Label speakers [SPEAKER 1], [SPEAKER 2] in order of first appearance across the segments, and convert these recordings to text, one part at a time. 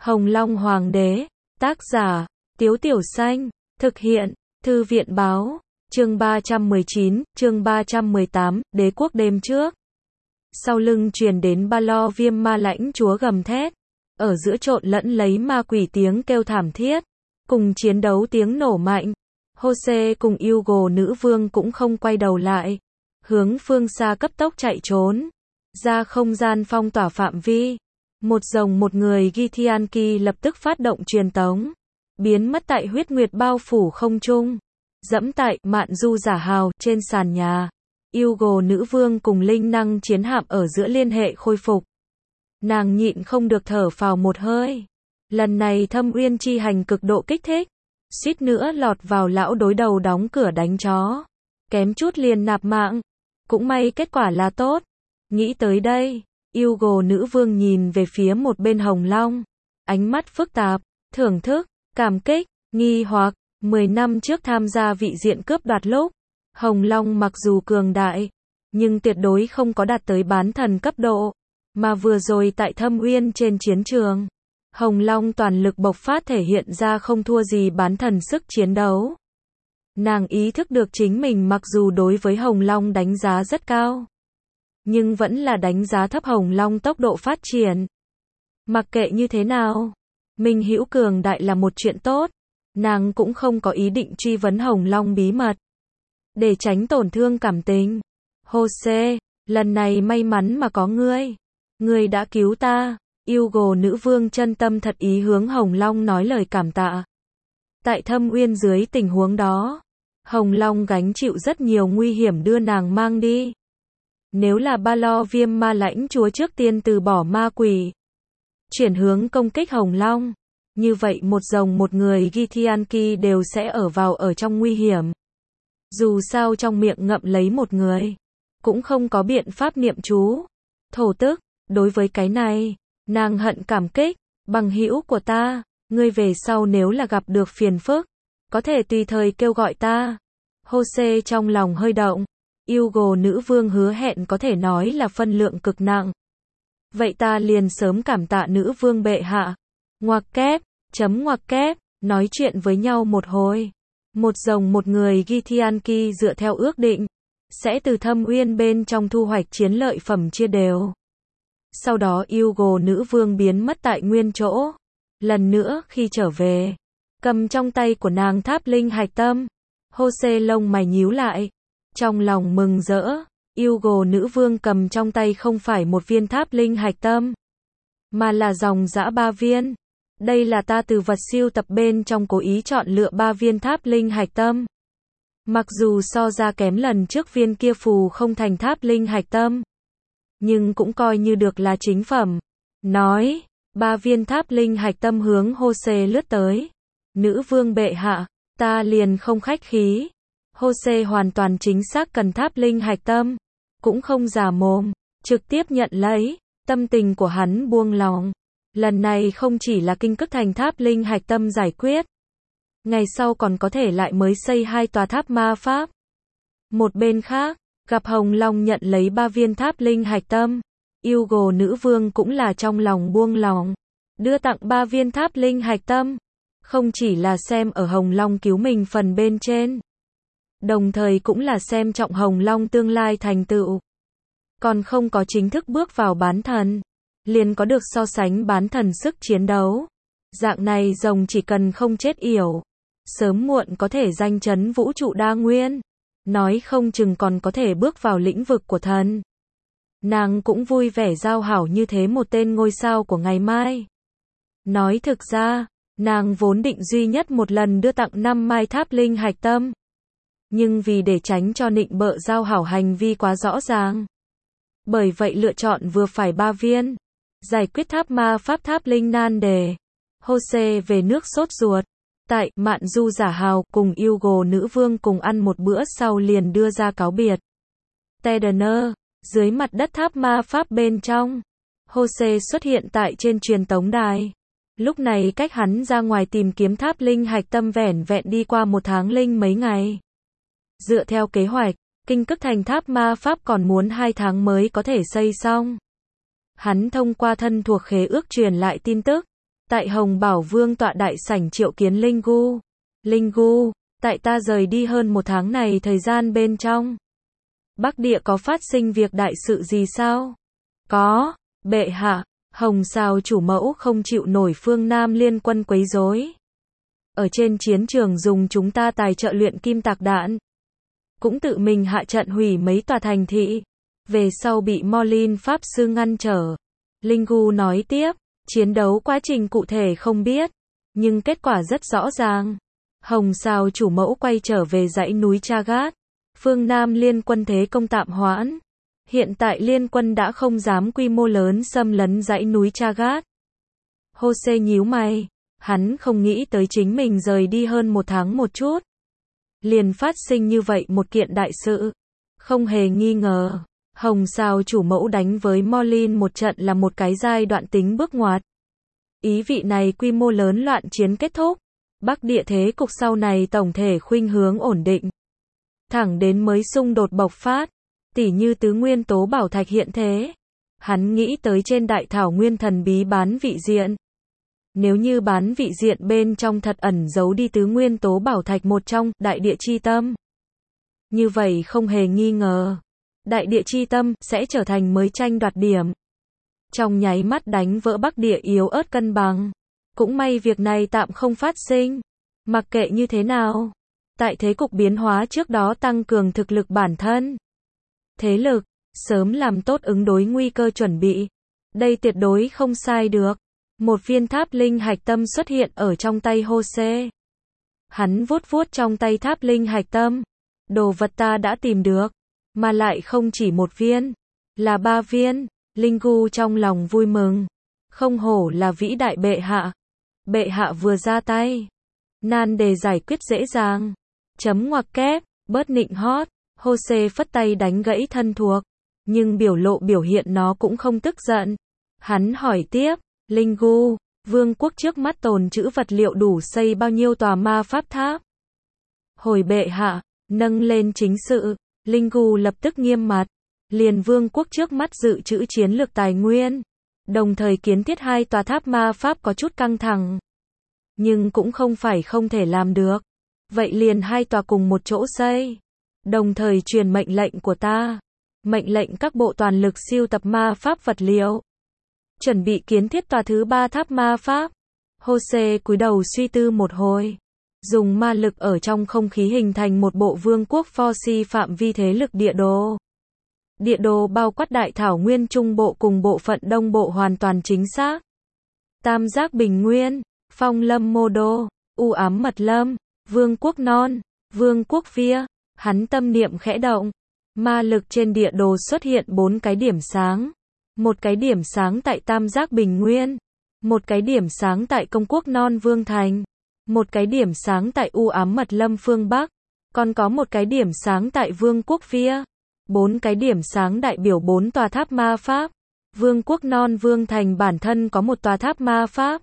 [SPEAKER 1] Hồng Long Hoàng đế, tác giả, Tiếu Tiểu Xanh, thực hiện, Thư viện báo, chương 319, chương 318, đế quốc đêm trước. Sau lưng truyền đến ba lo viêm ma lãnh chúa gầm thét, ở giữa trộn lẫn lấy ma quỷ tiếng kêu thảm thiết, cùng chiến đấu tiếng nổ mạnh. Jose cùng Hugo nữ vương cũng không quay đầu lại, hướng phương xa cấp tốc chạy trốn, ra không gian phong tỏa phạm vi. Một rồng một người Githyanki lập tức phát động truyền tống, biến mất tại huyết nguyệt bao phủ không trung, dẫm tại mạn du giả hào trên sàn nhà. Hugo nữ vương cùng linh năng chiến hạm ở giữa liên hệ khôi phục. Nàng nhịn không được thở phào một hơi. Lần này Thâm Uyên chi hành cực độ kích thích, suýt nữa lọt vào lão đối đầu đóng cửa đánh chó, kém chút liền nạp mạng. Cũng may kết quả là tốt. Nghĩ tới đây, Hugo nữ vương nhìn về phía một bên Hồng Long, ánh mắt phức tạp, thưởng thức, cảm kích, nghi hoặc. 10 năm trước tham gia vị diện cướp đoạt lúc, Hồng Long mặc dù cường đại, nhưng tuyệt đối không có đạt tới bán thần cấp độ, mà vừa rồi tại Thâm Uyên trên chiến trường, Hồng Long toàn lực bộc phát thể hiện ra không thua gì bán thần sức chiến đấu. Nàng ý thức được chính mình mặc dù đối với Hồng Long đánh giá rất cao, nhưng vẫn là đánh giá thấp Hồng Long tốc độ phát triển. Mặc kệ như thế nào, Minh Hữu cường đại là một chuyện tốt, nàng cũng không có ý định truy vấn Hồng Long bí mật, để tránh tổn thương cảm tình. Jose, lần này may mắn mà có ngươi. Ngươi đã cứu ta. Hugo nữ vương chân tâm thật ý hướng Hồng Long nói lời cảm tạ. Tại Thâm Uyên dưới tình huống đó, Hồng Long gánh chịu rất nhiều nguy hiểm đưa nàng mang đi. Nếu là ba lo viêm ma lãnh chúa trước tiên từ bỏ ma quỷ, chuyển hướng công kích Hồng Long, như vậy một rồng một người Githyanki đều sẽ ở trong nguy hiểm. Dù sao trong miệng ngậm lấy một người, cũng không có biện pháp niệm chú. Thổ tức, đối với cái này, nàng hận cảm kích, bằng hữu của ta, ngươi về sau nếu là gặp được phiền phức, có thể tùy thời kêu gọi ta. Jose trong lòng hơi động, Hugo nữ vương hứa hẹn có thể nói là phân lượng cực nặng. Vậy ta liền sớm cảm tạ nữ vương bệ hạ. Ngoặc kép, ngoặc kép, nói chuyện với nhau một hồi. Một rồng một người Githyanki dựa theo ước định, sẽ từ Thâm Uyên bên trong thu hoạch chiến lợi phẩm chia đều. Sau đó Hugo nữ vương biến mất tại nguyên chỗ. Lần nữa khi trở về, cầm trong tay của nàng tháp linh hạch tâm. Jose lông mày nhíu lại, trong lòng mừng rỡ. Hugo nữ vương cầm trong tay không phải một viên tháp linh hạch tâm, mà là dòng dã 3 viên. Đây là ta từ vật siêu tập bên trong cố ý chọn lựa 3 viên tháp linh hạch tâm. Mặc dù so ra kém lần trước viên kia phù không thành tháp linh hạch tâm, nhưng cũng coi như được là chính phẩm. Nói, 3 viên tháp linh hạch tâm hướng Jose lướt tới. Nữ vương bệ hạ, ta liền không khách khí. Jose hoàn toàn chính xác cần tháp linh hạch tâm, cũng không giả mồm, trực tiếp nhận lấy. Tâm tình của hắn buông lòng. Lần này không chỉ là kinh cức thành tháp linh hạch tâm giải quyết, ngày sau còn có thể lại mới xây 2 tòa tháp ma pháp. Một bên khác, gặp Hồng Long nhận lấy 3 viên tháp linh hạch tâm, Hugo nữ vương cũng là trong lòng buông lòng, đưa tặng 3 viên tháp linh hạch tâm, không chỉ là xem ở Hồng Long cứu mình phần bên trên, đồng thời cũng là xem trọng Hồng Long tương lai thành tựu. Còn không có chính thức bước vào bán thần, liền có được so sánh bán thần sức chiến đấu. Dạng này rồng chỉ cần không chết yểu, sớm muộn có thể danh chấn vũ trụ đa nguyên, nói không chừng còn có thể bước vào lĩnh vực của thần. Nàng cũng vui vẻ giao hảo như thế một tên ngôi sao của ngày mai. Nói thực ra, nàng vốn định duy nhất một lần đưa tặng 5 mai tháp linh hạch tâm, nhưng vì để tránh cho nịnh bợ giao hảo hành vi quá rõ ràng, bởi vậy lựa chọn vừa phải 3 viên. Giải quyết tháp ma pháp tháp linh nan đề. Jose về nước sốt ruột. Tại mạn du giả hào cùng Hugo nữ vương cùng ăn một bữa sau liền đưa ra cáo biệt. Tedener, dưới mặt đất tháp ma pháp bên trong, Jose xuất hiện tại trên truyền tống đài. Lúc này cách hắn ra ngoài tìm kiếm tháp linh hạch tâm vẻn vẹn đi qua 1 tháng linh mấy ngày. Dựa theo kế hoạch, kinh cức thành tháp ma pháp còn muốn 2 tháng mới có thể xây xong. Hắn thông qua thân thuộc khế ước truyền lại tin tức, Tại Hồng Bảo Vương tọa đại sảnh triệu kiến Linh Gu. Linh Gu, tại ta rời đi hơn một tháng này thời gian bên trong. Bắc Địa có phát sinh việc đại sự gì sao? Có, bệ hạ, Hồng Sào chủ mẫu không chịu nổi phương Nam liên quân quấy rối. Ở trên chiến trường dùng chúng ta tài trợ luyện kim tạc đạn. Cũng tự mình hạ trận hủy mấy tòa thành thị. Về sau bị Molin Pháp Sư ngăn trở. Linh Gu nói tiếp, chiến đấu quá trình cụ thể không biết. Nhưng kết quả rất rõ ràng. Hồng Sào chủ mẫu quay trở về dãy núi Chagat. Phương Nam liên quân thế công tạm hoãn. Hiện tại liên quân đã không dám quy mô lớn xâm lấn dãy núi Chagat. Jose nhíu mày. Hắn không nghĩ tới chính mình rời đi hơn một tháng một chút. Liền phát sinh như vậy một kiện đại sự. Không hề nghi ngờ. Hồng Sào chủ mẫu đánh với Molin một trận là một cái giai đoạn tính bước ngoặt. Ý vị này quy mô lớn loạn chiến kết thúc. Bắc Địa thế cục sau này tổng thể khuynh hướng ổn định. Thẳng đến mới xung đột bộc phát. Tỉ như tứ nguyên tố bảo thạch hiện thế. Hắn nghĩ tới trên đại thảo nguyên thần bí bán vị diện. Nếu như bán vị diện bên trong thật ẩn giấu đi tứ nguyên tố bảo thạch một trong đại địa chi tâm. Như vậy không hề nghi ngờ. Đại địa chi tâm sẽ trở thành mới tranh đoạt điểm. Trong nháy mắt đánh vỡ Bắc Địa yếu ớt cân bằng. Cũng may việc này tạm không phát sinh. Mặc kệ như thế nào. Tại thế cục biến hóa trước đó tăng cường thực lực bản thân. Thế lực, sớm làm tốt ứng đối nguy cơ chuẩn bị. Đây tuyệt đối không sai được. Một viên tháp linh hạch tâm xuất hiện ở trong tay Jose. Hắn vuốt vuốt trong tay tháp linh hạch tâm. Đồ vật ta đã tìm được. Mà lại không chỉ một viên. Là 3 viên. Linh Gu trong lòng vui mừng. Không hổ là vĩ đại bệ hạ. Bệ hạ vừa ra tay. Nan đề giải quyết dễ dàng. Chấm ngoặc kép, bớt nịnh hót. Jose phất tay đánh gãy thân thuộc. Nhưng biểu lộ biểu hiện nó cũng không tức giận. Hắn hỏi tiếp. Linh Gu, vương quốc trước mắt tồn trữ vật liệu đủ xây bao nhiêu tòa ma pháp tháp? Hồi bệ hạ, nâng lên chính sự. Linh Gu lập tức nghiêm mặt. Liền vương quốc trước mắt dự trữ chiến lược tài nguyên. Đồng thời kiến thiết 2 tòa tháp ma pháp có chút căng thẳng. Nhưng cũng không phải không thể làm được. Vậy liền 2 tòa cùng một chỗ xây. Đồng thời truyền mệnh lệnh của ta. Mệnh lệnh các bộ toàn lực siêu tập ma pháp vật liệu. Chuẩn bị kiến thiết tòa thứ 3 tháp ma pháp. Jose cúi đầu suy tư một hồi. Dùng ma lực ở trong không khí hình thành một bộ vương quốc Forci phạm vi thế lực địa đồ. Địa đồ bao quát đại thảo nguyên trung bộ cùng bộ phận đông bộ hoàn toàn chính xác. Tam giác bình nguyên, phong lâm mô đô, u ám mật lâm, vương quốc non, vương quốc via. Hắn tâm niệm khẽ động. Ma lực trên địa đồ xuất hiện 4 cái điểm sáng. Một cái điểm sáng tại tam giác bình nguyên. Một cái điểm sáng tại công quốc non vương thành. Một cái điểm sáng tại u ám mật lâm phương Bắc. Còn có một cái điểm sáng tại vương quốc phía. 4 cái điểm sáng đại biểu 4 tòa tháp ma pháp. Vương quốc non vương thành bản thân có một tòa tháp ma pháp.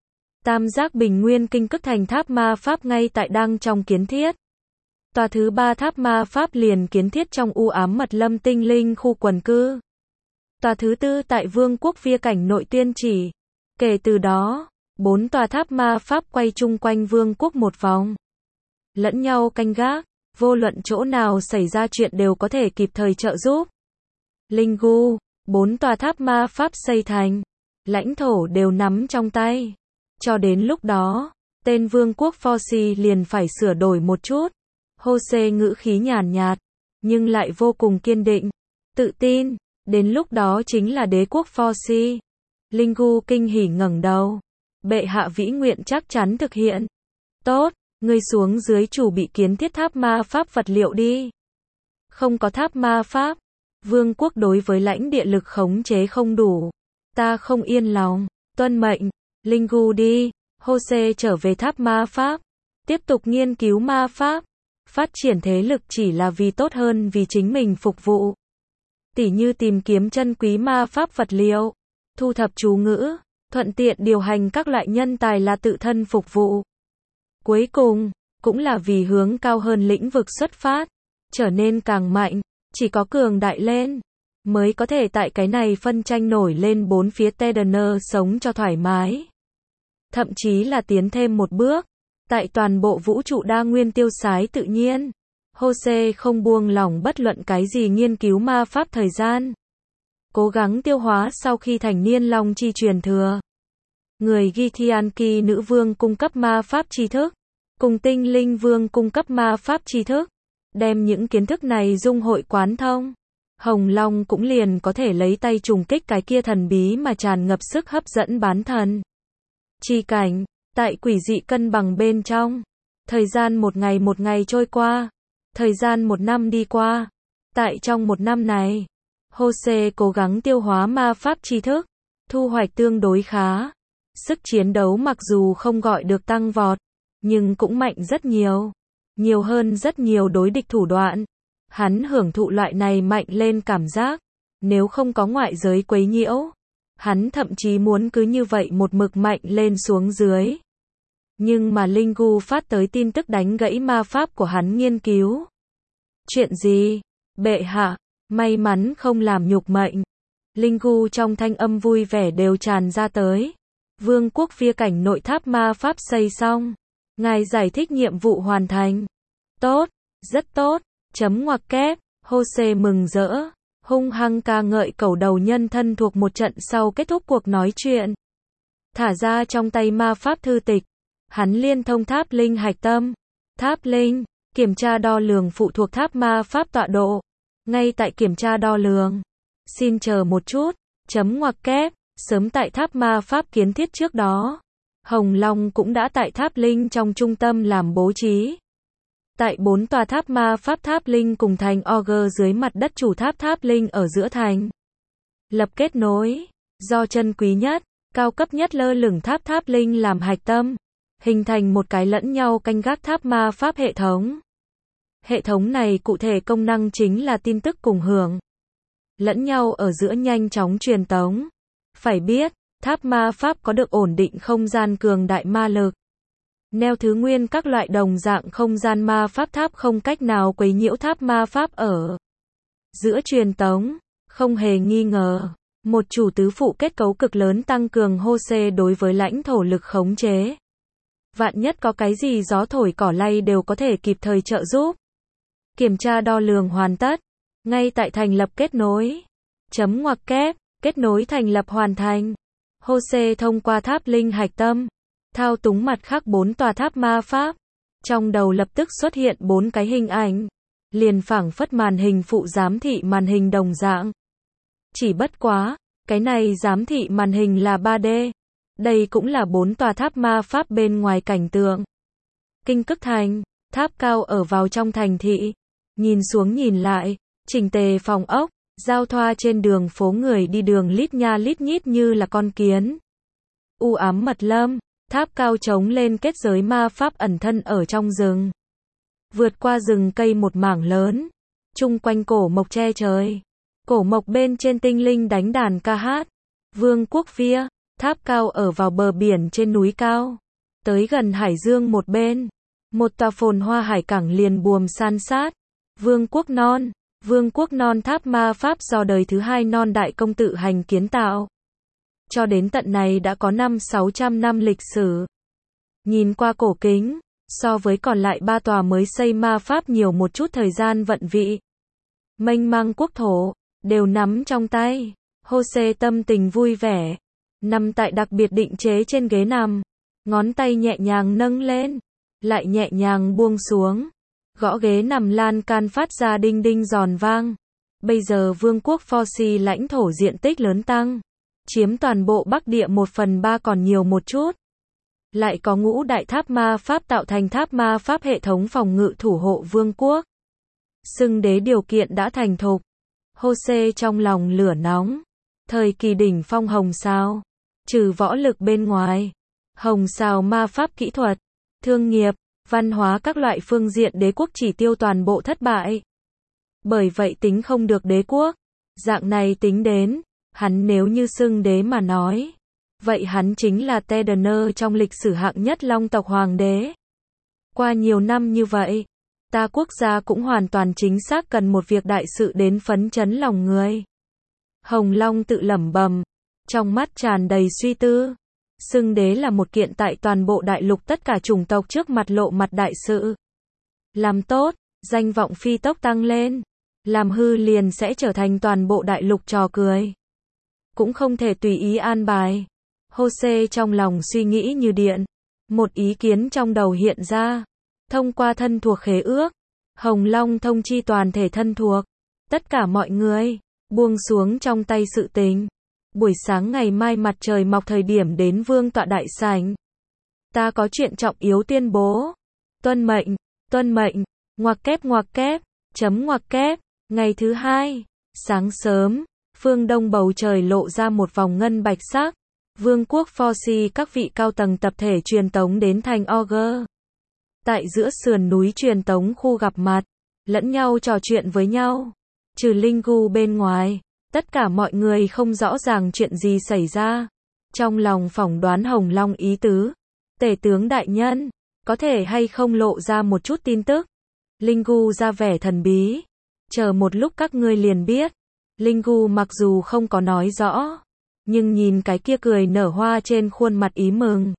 [SPEAKER 1] Tam giác bình nguyên kinh cức thành tháp ma pháp ngay tại đang trong kiến thiết. Tòa thứ 3 tháp ma pháp liền kiến thiết trong u ám mật lâm tinh linh khu quần cư. Tòa thứ 4 tại vương quốc via cảnh nội tiên chỉ. Kể từ đó, 4 tòa tháp ma pháp quay chung quanh vương quốc một vòng. Lẫn nhau canh gác, vô luận chỗ nào xảy ra chuyện đều có thể kịp thời trợ giúp. Linh Gu, 4 tòa tháp ma pháp xây thành. Lãnh thổ đều nắm trong tay. Cho đến lúc đó, tên vương quốc Forci liền phải sửa đổi một chút. Jose ngữ khí nhàn nhạt, nhưng lại vô cùng kiên định, tự tin. Đến lúc đó chính là đế quốc Forci. Linh Gu kinh hỉ ngẩng đầu. Bệ hạ vĩ nguyện chắc chắn thực hiện. Tốt, ngươi xuống dưới chủ bị kiến thiết tháp ma pháp vật liệu đi. Không có tháp ma pháp, vương quốc đối với lãnh địa lực khống chế không đủ. Ta không yên lòng. Tuân mệnh. Linh Gu đi. Jose trở về tháp ma pháp. Tiếp tục nghiên cứu ma pháp. Phát triển thế lực chỉ là vì tốt hơn vì chính mình phục vụ. Tỉ như tìm kiếm chân quý ma pháp vật liệu, thu thập chú ngữ, thuận tiện điều hành các loại nhân tài là tự thân phục vụ. Cuối cùng, cũng là vì hướng cao hơn lĩnh vực xuất phát, trở nên càng mạnh, chỉ có cường đại lên, mới có thể tại cái này phân tranh nổi lên 4 phía Tedener sống cho thoải mái. thậm chí là tiến thêm một bước. Tại toàn bộ vũ trụ đa nguyên tiêu sái tự nhiên, Jose không buông lỏng bất luận cái gì nghiên cứu ma pháp thời gian. Cố gắng tiêu hóa sau khi thành niên long chi truyền thừa. Người Githyanki nữ vương cung cấp ma pháp tri thức, cùng tinh linh vương cung cấp ma pháp tri thức. Đem những kiến thức này dung hội quán thông, Hồng Long cũng liền có thể lấy tay trùng kích cái kia thần bí mà tràn ngập sức hấp dẫn bán thần. Chi cảnh, tại quỷ dị cân bằng bên trong. Thời gian một ngày trôi qua. Thời gian một năm đi qua. Tại trong một năm này, Jose cố gắng tiêu hóa ma pháp tri thức, thu hoạch tương đối khá. Sức chiến đấu mặc dù không gọi được tăng vọt, nhưng cũng mạnh rất nhiều. Nhiều hơn rất nhiều đối địch thủ đoạn. Hắn hưởng thụ loại này mạnh lên cảm giác. Nếu không có ngoại giới quấy nhiễu, hắn thậm chí muốn cứ như vậy một mực mạnh lên xuống dưới. Nhưng mà Linh Gu phát tới tin tức đánh gãy ma pháp của hắn nghiên cứu. Chuyện gì? Bệ hạ, may mắn không làm nhục mệnh. Linh Gu trong thanh âm vui vẻ đều tràn ra tới. Vương quốc phía cảnh nội tháp ma pháp xây xong. Ngài giải thích nhiệm vụ hoàn thành. Tốt, rất tốt, chấm ngoặc kép, Jose mừng rỡ, hung hăng ca ngợi cẩu đầu nhân thân thuộc một trận sau kết thúc cuộc nói chuyện. Thả ra trong tay ma pháp thư tịch, hắn liên thông tháp linh hạch tâm. Tháp linh, kiểm tra đo lường phụ thuộc tháp ma pháp tọa độ. Ngay tại kiểm tra đo lường. Xin chờ một chút, chấm ngoặc kép, sớm tại tháp ma pháp kiến thiết trước đó. Hồng Long cũng đã tại tháp linh trong trung tâm làm bố trí. Tại 4 tòa tháp ma pháp tháp linh cùng thành Auger dưới mặt đất chủ tháp tháp linh ở giữa thành. Lập kết nối, do chân quý nhất, cao cấp nhất lơ lửng tháp tháp linh làm hạch tâm, hình thành một cái lẫn nhau canh gác tháp ma pháp hệ thống. Hệ thống này cụ thể công năng chính là tin tức cùng hưởng lẫn nhau ở giữa nhanh chóng truyền tống. Phải biết, tháp ma pháp có được ổn định không gian cường đại ma lực. Neo thứ nguyên các loại đồng dạng không gian ma pháp tháp không cách nào quấy nhiễu tháp ma pháp ở giữa truyền tống. Không hề nghi ngờ, một chủ tứ phụ kết cấu cực lớn tăng cường Jose đối với lãnh thổ lực khống chế. Vạn nhất có cái gì gió thổi cỏ lay đều có thể kịp thời trợ giúp. Kiểm tra đo lường hoàn tất. Ngay tại thành lập kết nối. Chấm ngoặc kép, kết nối thành lập hoàn thành. Jose thông qua tháp linh hạch tâm, thao túng mặt khác 4 tòa tháp ma pháp. Trong đầu lập tức xuất hiện 4 cái hình ảnh. Liền phảng phất màn hình phụ giám thị màn hình đồng dạng. Chỉ bất quá, cái này giám thị màn hình là 3D. Đây cũng là 4 tòa tháp ma pháp bên ngoài cảnh tượng. Kinh Cức Thành, tháp cao ở vào trong thành thị. Nhìn xuống nhìn lại, chỉnh tề phòng ốc, giao thoa trên đường phố người đi đường lít nha lít nhít như là con kiến. U ám mật lâm, tháp cao trống lên kết giới ma pháp ẩn thân ở trong rừng. Vượt qua rừng cây một mảng lớn, chung quanh cổ mộc che trời. Cổ mộc bên trên tinh linh đánh đàn ca hát. Vương quốc phía, tháp cao ở vào bờ biển trên núi cao. Tới gần hải dương một bên, một tòa phồn hoa hải cảng liền buồm san sát. Vương quốc non tháp ma pháp do đời thứ 2 non đại công tự hành kiến tạo. Cho đến tận này đã có 500-600 năm lịch sử. Nhìn qua cổ kính, so với còn lại 3 tòa mới xây ma pháp nhiều một chút thời gian vận vị. Mênh mang quốc thổ, đều nắm trong tay. Jose tâm tình vui vẻ, nằm tại đặc biệt định chế trên ghế nằm. Ngón tay nhẹ nhàng nâng lên, lại nhẹ nhàng buông xuống. Gõ ghế nằm lan can phát ra đinh đinh giòn vang. Bây giờ vương quốc Forci lãnh thổ diện tích lớn tăng, chiếm toàn bộ Bắc Địa 1/3 còn nhiều một chút. Lại có ngũ đại tháp ma pháp tạo thành tháp ma pháp hệ thống phòng ngự thủ hộ vương quốc. Xưng đế điều kiện đã thành thục. Jose trong lòng lửa nóng. Thời kỳ đỉnh phong hồng sao. Trừ võ lực bên ngoài, hồng sao ma pháp kỹ thuật, thương nghiệp, văn hóa các loại phương diện đế quốc chỉ tiêu toàn bộ thất bại. Bởi vậy tính không được đế quốc. Dạng này tính đến, hắn nếu như xưng đế mà nói, vậy hắn chính là Tedener trong lịch sử hạng nhất long tộc hoàng đế. Qua nhiều năm như vậy, ta quốc gia cũng hoàn toàn chính xác cần một việc đại sự đến phấn chấn lòng người. Hồng Long tự lẩm bẩm, trong mắt tràn đầy suy tư. Xưng đế là một kiện tại toàn bộ đại lục tất cả chủng tộc trước mặt lộ mặt đại sự. Làm tốt, danh vọng phi tốc tăng lên. Làm hư liền sẽ trở thành toàn bộ đại lục trò cười. Cũng không thể tùy ý an bài. Jose trong lòng suy nghĩ như điện. Một ý kiến trong đầu hiện ra. Thông qua thân thuộc khế ước, Hồng Long thông chi toàn thể thân thuộc. Tất cả mọi người, buông xuống trong tay sự tình. Buổi sáng ngày mai mặt trời mọc thời điểm đến vương tọa đại sảnh. Ta có chuyện trọng yếu tuyên bố. Tuân mệnh, ngoặc kép, chấm ngoặc kép. Ngày thứ hai, sáng sớm, phương đông bầu trời lộ ra một vòng ngân bạch sắc. Vương quốc Forsi các vị cao tầng tập thể truyền tống đến thành Augur. Tại giữa sườn núi truyền tống khu gặp mặt, lẫn nhau trò chuyện với nhau. Trừ Lingu bên ngoài, tất cả mọi người không rõ ràng chuyện gì xảy ra. Trong lòng phỏng đoán Hồng Long ý tứ. Tể tướng đại nhân, có thể hay không lộ ra một chút tin tức. Lingu ra vẻ thần bí. Chờ một lúc các ngươi liền biết. Lingu mặc dù không có nói rõ, nhưng nhìn cái kia cười nở hoa trên khuôn mặt ý mừng.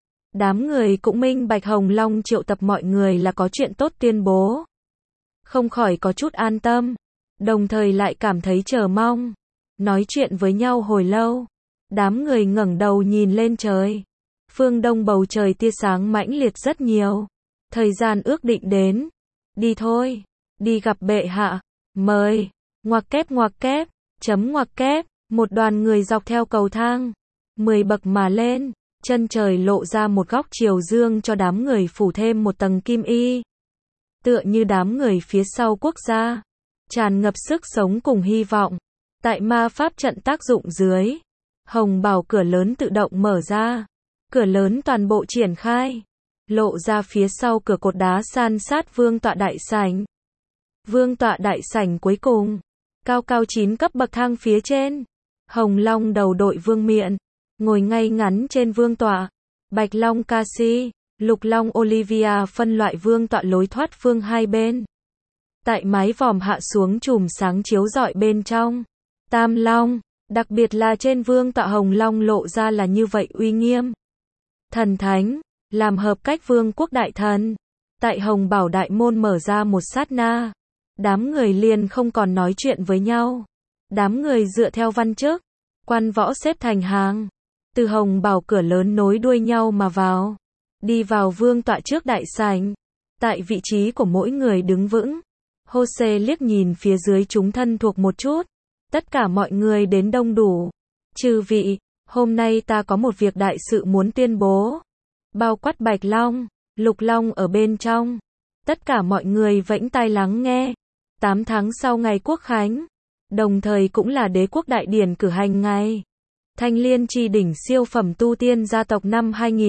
[SPEAKER 1] Đám người cũng minh bạch Hồng Long triệu tập mọi người là có chuyện tốt tuyên bố. Không khỏi có chút an tâm, đồng thời lại cảm thấy chờ mong. Nói chuyện với nhau hồi lâu, đám người ngẩng đầu nhìn lên trời. Phương đông bầu trời tia sáng mãnh liệt rất nhiều. Thời gian ước định đến. Đi thôi, đi gặp bệ hạ, mời. Ngoặc kép, chấm ngoặc kép. Một đoàn người dọc theo cầu thang 10 bậc mà lên, chân trời lộ ra một góc chiều dương cho đám người phủ thêm một tầng kim y. Tựa như đám người phía sau quốc gia, tràn ngập sức sống cùng hy vọng. Tại ma pháp trận tác dụng dưới, hồng bảo cửa lớn tự động mở ra. Cửa lớn toàn bộ triển khai, lộ ra phía sau cửa cột đá san sát vương tọa đại sảnh. Vương tọa đại sảnh cuối cùng, cao cao 9 cấp bậc thang phía trên. Hồng Long đầu đội vương miện, ngồi ngay ngắn trên vương tọa. Bạch Long Cassie, Lục Long Olivia phân loại vương tọa lối thoát phương hai bên. Tại mái vòm hạ xuống chùm sáng chiếu rọi bên trong. Tam Long, đặc biệt là trên vương tọa Hồng Long lộ ra là như vậy uy nghiêm. Thần thánh, làm hợp cách vương quốc đại thần. Tại Hồng Bảo đại môn mở ra một sát na, đám người liền không còn nói chuyện với nhau. Đám người dựa theo văn chức, quan võ xếp thành hàng. Từ Hồng Bảo cửa lớn nối đuôi nhau mà vào. Đi vào vương tọa trước đại sảnh. Tại vị trí của mỗi người đứng vững. Jose liếc nhìn phía dưới chúng thân thuộc một chút. Tất cả mọi người đến đông đủ. Chư vị, hôm nay ta có một việc đại sự muốn tuyên bố. Bao quát Bạch Long, Lục Long ở bên trong. Tất cả mọi người vẫy tai lắng nghe. 8 tháng sau ngày Quốc Khánh, đồng thời cũng là đế quốc đại điển cử hành ngày. Thanh Liên chi đỉnh siêu phẩm tu tiên gia tộc năm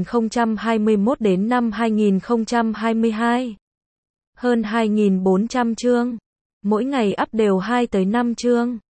[SPEAKER 1] 2021 đến năm 2022. Hơn 2.400 chương. Mỗi ngày up đều 2 tới 5 chương.